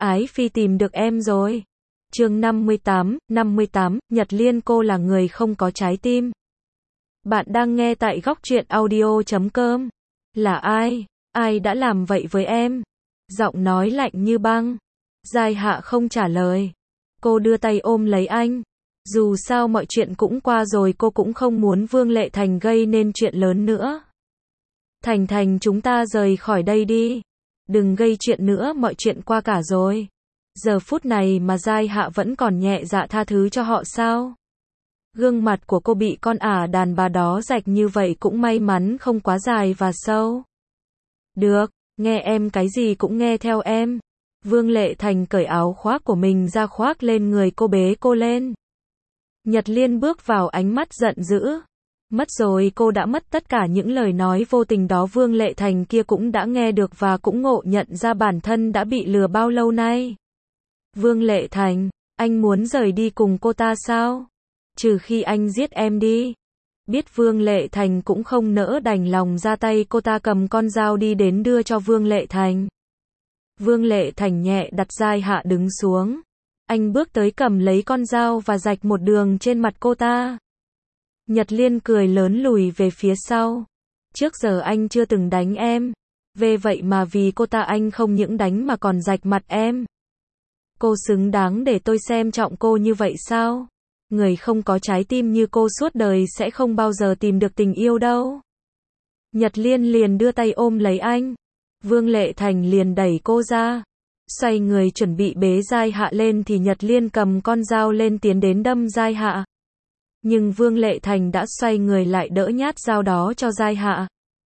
Ái Phi tìm được em rồi. Chương 58, Nhật Liên cô là người không có trái tim. Bạn đang nghe tại góc truyện audio.com. Là ai? Ai đã làm vậy với em? Giọng nói lạnh như băng. Giai Hạ không trả lời. Cô đưa tay ôm lấy anh. Dù sao mọi chuyện cũng qua rồi, cô cũng không muốn Vương Lệ Thành gây nên chuyện lớn nữa. Thành chúng ta rời khỏi đây đi. Đừng gây chuyện nữa, mọi chuyện qua cả rồi. Giờ phút này mà Giai Hạ vẫn còn nhẹ dạ tha thứ cho họ sao? Gương mặt của cô bị con đàn bà đó rạch như vậy cũng may mắn không quá dài và sâu. Được, nghe em cái gì cũng nghe theo em. Vương Lệ Thành cởi áo khoác của mình ra khoác lên người cô, bế cô lên. Nhật Liên bước vào, ánh mắt giận dữ. Mất rồi, cô đã mất tất cả những lời nói vô tình đó Vương Lệ Thành kia cũng đã nghe được và cũng ngộ nhận ra bản thân đã bị lừa bao lâu nay. Vương Lệ Thành, anh muốn rời đi cùng cô ta sao? Trừ khi anh giết em đi. Biết Vương Lệ Thành cũng không nỡ đành lòng ra tay, cô ta cầm con dao đi đến đưa cho Vương Lệ Thành. Vương Lệ Thành nhẹ đặt Giai Hạ đứng xuống. Anh bước tới cầm lấy con dao và rạch một đường trên mặt cô ta. Nhật Liên cười lớn lùi về phía sau. Trước giờ anh chưa từng đánh em. Về vậy mà vì cô ta anh không những đánh mà còn rạch mặt em. Cô xứng đáng để tôi xem trọng cô như vậy sao? Người không có trái tim như cô suốt đời sẽ không bao giờ tìm được tình yêu đâu. Nhật Liên liền đưa tay ôm lấy anh. Vương Lệ Thành liền đẩy cô ra. Xoay người chuẩn bị bế Giai Hạ lên thì Nhật Liên cầm con dao lên tiến đến đâm Giai Hạ. Nhưng Vương Lệ Thành đã xoay người lại đỡ nhát dao đó cho Giai Hạ.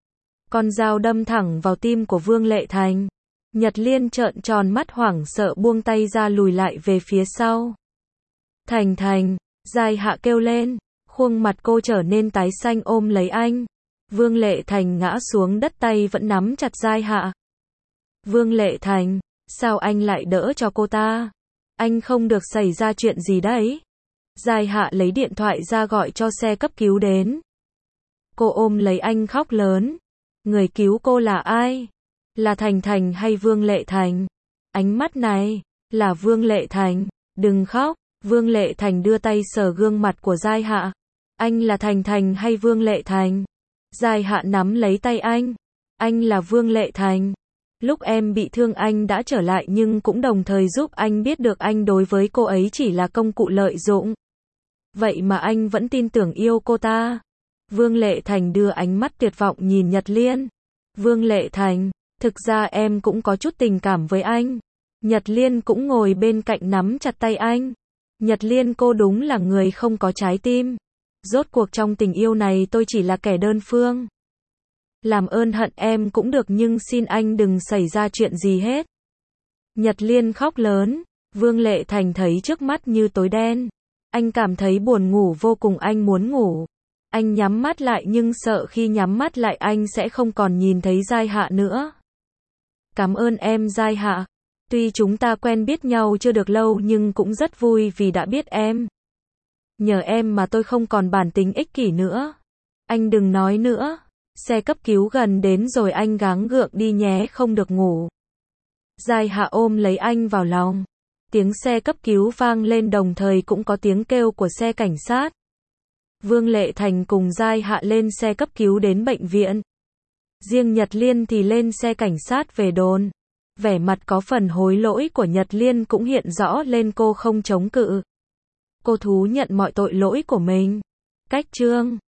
Con dao đâm thẳng vào tim của Vương Lệ Thành. Nhật Liên trợn tròn mắt hoảng sợ buông tay ra lùi lại về phía sau. Thành, Giai Hạ kêu lên. Khuôn mặt cô trở nên tái xanh ôm lấy anh. Vương Lệ Thành ngã xuống đất, tay vẫn nắm chặt Giai Hạ. Vương Lệ Thành, sao anh lại đỡ cho cô ta? Anh không được xảy ra chuyện gì đấy. Giai Hạ lấy điện thoại ra gọi cho xe cấp cứu đến. Cô ôm lấy anh khóc lớn. Người cứu cô là ai? Là Thành hay Vương Lệ Thành? Ánh mắt này, là Vương Lệ Thành. Đừng khóc. Vương Lệ Thành đưa tay sờ gương mặt của Giai Hạ. Anh là Thành hay Vương Lệ Thành? Giai Hạ nắm lấy tay anh. Anh là Vương Lệ Thành. Lúc em bị thương anh đã trở lại nhưng cũng đồng thời giúp anh biết được anh đối với cô ấy chỉ là công cụ lợi dụng. Vậy mà anh vẫn tin tưởng yêu cô ta. Vương Lệ Thành đưa ánh mắt tuyệt vọng nhìn Nhật Liên. Vương Lệ Thành, thực ra em cũng có chút tình cảm với anh. Nhật Liên cũng ngồi bên cạnh nắm chặt tay anh. Nhật Liên, cô đúng là người không có trái tim. Rốt cuộc trong tình yêu này tôi chỉ là kẻ đơn phương. Làm ơn hận em cũng được nhưng xin anh đừng xảy ra chuyện gì hết. Nhật Liên khóc lớn. Vương Lệ Thành thấy trước mắt như tối đen. Anh cảm thấy buồn ngủ vô cùng, anh muốn ngủ. Anh nhắm mắt lại nhưng sợ khi nhắm mắt lại anh sẽ không còn nhìn thấy Giai Hạ nữa. Cảm ơn em Giai Hạ. Tuy chúng ta quen biết nhau chưa được lâu nhưng cũng rất vui vì đã biết em. Nhờ em mà tôi không còn bản tính ích kỷ nữa. Anh đừng nói nữa. Xe cấp cứu gần đến rồi, anh gắng gượng đi nhé, không được ngủ. Giai Hạ ôm lấy anh vào lòng. Tiếng xe cấp cứu vang lên đồng thời cũng có tiếng kêu của xe cảnh sát. Vương Lệ Thành cùng Giai Hạ lên xe cấp cứu đến bệnh viện. Riêng Nhật Liên thì lên xe cảnh sát về đồn. Vẻ mặt có phần hối lỗi của Nhật Liên cũng hiện rõ lên, cô không chống cự. Cô thú nhận mọi tội lỗi của mình. Cách chương